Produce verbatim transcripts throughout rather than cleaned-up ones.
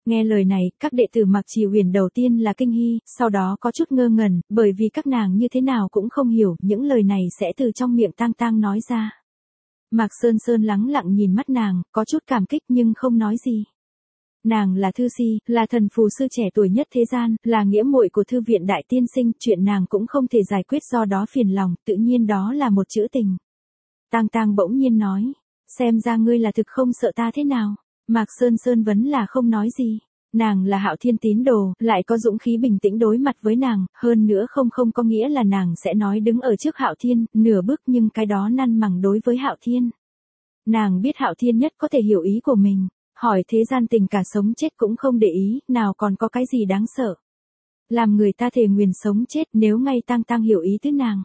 Nghe lời này, các đệ tử Mạc Trì Huyền đầu tiên là kinh hi, sau đó có chút ngơ ngẩn, bởi vì các nàng như thế nào cũng không hiểu những lời này sẽ từ trong miệng Tang Tang nói ra. Mạc Sơn Sơn lắng lặng nhìn mắt nàng, có chút cảm kích nhưng không nói gì. Nàng là thư si, là thần phù sư trẻ tuổi nhất thế gian, là nghĩa muội của thư viện đại tiên sinh, chuyện nàng cũng không thể giải quyết do đó phiền lòng, tự nhiên đó là một chữ tình. Tang Tang bỗng nhiên nói, xem ra ngươi là thực không sợ ta thế nào. Mạc Sơn Sơn vẫn là không nói gì. Nàng là Hạo Thiên tín đồ, lại có dũng khí bình tĩnh đối mặt với nàng, hơn nữa không không có nghĩa là nàng sẽ nói đứng ở trước Hạo Thiên, nửa bước nhưng cái đó năn mằng đối với Hạo Thiên. Nàng biết Hạo Thiên nhất có thể hiểu ý của mình, hỏi thế gian tình cả sống chết cũng không để ý, nào còn có cái gì đáng sợ. Làm người ta thề nguyền sống chết nếu ngay Tang Tang hiểu ý tứ nàng.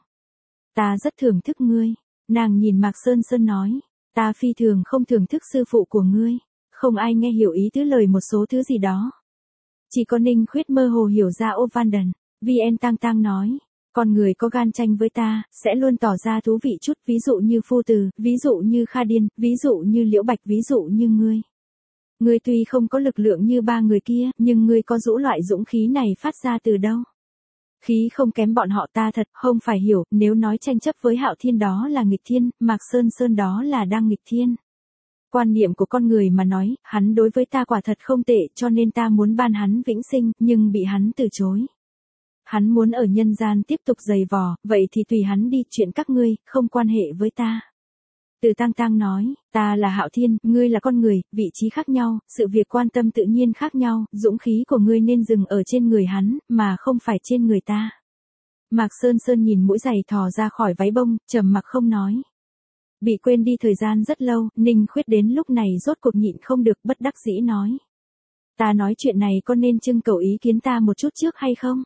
Ta rất thưởng thức ngươi, nàng nhìn Mạc Sơn Sơn nói, ta phi thường không thưởng thức sư phụ của ngươi. Không ai nghe hiểu ý tứ lời một số thứ gì đó. Chỉ có Ninh Khuyết mơ hồ hiểu ra Ô Van Đần. vê en Tang Tang nói, con người có gan tranh với ta, sẽ luôn tỏ ra thú vị chút, ví dụ như Phu Từ, ví dụ như Kha Điên, ví dụ như Liễu Bạch, ví dụ như ngươi. Ngươi tuy không có lực lượng như ba người kia, nhưng ngươi có dũng loại dũng khí này phát ra từ đâu? Khí không kém bọn họ ta thật, không phải hiểu, nếu nói tranh chấp với Hạo Thiên đó là nghịch thiên, Mạc Sơn Sơn đó là đang nghịch thiên. Quan niệm của con người mà nói, hắn đối với ta quả thật không tệ, cho nên ta muốn ban hắn vĩnh sinh, nhưng bị hắn từ chối. Hắn muốn ở nhân gian tiếp tục giày vò, vậy thì tùy hắn đi, chuyện các ngươi, không quan hệ với ta. Từ Tang Tang nói, ta là Hạo Thiên, ngươi là con người, vị trí khác nhau, sự việc quan tâm tự nhiên khác nhau, dũng khí của ngươi nên dừng ở trên người hắn, mà không phải trên người ta. Mạc Sơn Sơn nhìn mũi giày thò ra khỏi váy bông, trầm mặc không nói. Bị quên đi thời gian rất lâu, Ninh Khuyết đến lúc này rốt cuộc nhịn không được, bất đắc dĩ nói. Ta nói chuyện này có nên trưng cầu ý kiến ta một chút trước hay không?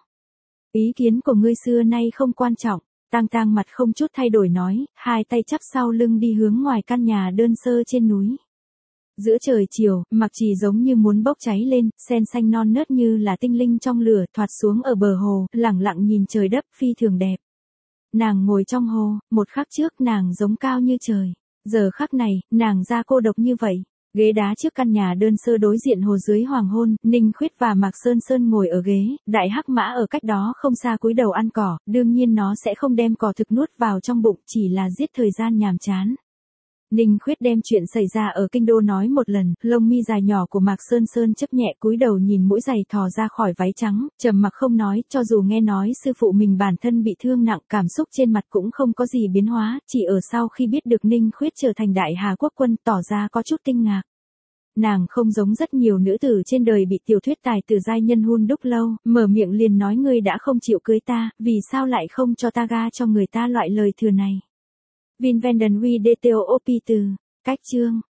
Ý kiến của ngươi xưa nay không quan trọng. Tang Tang mặt không chút thay đổi nói, hai tay chắp sau lưng đi hướng ngoài căn nhà đơn sơ trên núi. Giữa trời chiều, Mạc Trì giống như muốn bốc cháy lên, sen xanh non nớt như là tinh linh trong lửa, thoạt xuống ở bờ hồ, lẳng lặng nhìn trời đất phi thường đẹp. Nàng ngồi trong hồ, một khắc trước nàng giống cao như trời. Giờ khắc này, nàng ra cô độc như vậy. Ghế đá trước căn nhà đơn sơ đối diện hồ dưới hoàng hôn, Ninh Khuyết và Mạc Sơn Sơn ngồi ở ghế, đại hắc mã ở cách đó không xa cúi đầu ăn cỏ, đương nhiên nó sẽ không đem cỏ thực nuốt vào trong bụng, chỉ là giết thời gian nhàm chán. Ninh Khuyết đem chuyện xảy ra ở kinh đô nói một lần, lông mi dài nhỏ của Mạc Sơn Sơn chấp nhẹ cúi đầu nhìn mũi giày thò ra khỏi váy trắng, trầm mặc không nói, cho dù nghe nói sư phụ mình bản thân bị thương nặng, cảm xúc trên mặt cũng không có gì biến hóa, chỉ ở sau khi biết được Ninh Khuyết trở thành đại Hà Quốc quân, tỏ ra có chút kinh ngạc. Nàng không giống rất nhiều nữ tử trên đời bị tiểu thuyết tài tử giai nhân hun đúc lâu, mở miệng liền nói ngươi đã không chịu cưới ta, vì sao lại không cho ta ga cho người ta loại lời thừa này. Vin Vanden Huy đê tê o pê từ, cách chương.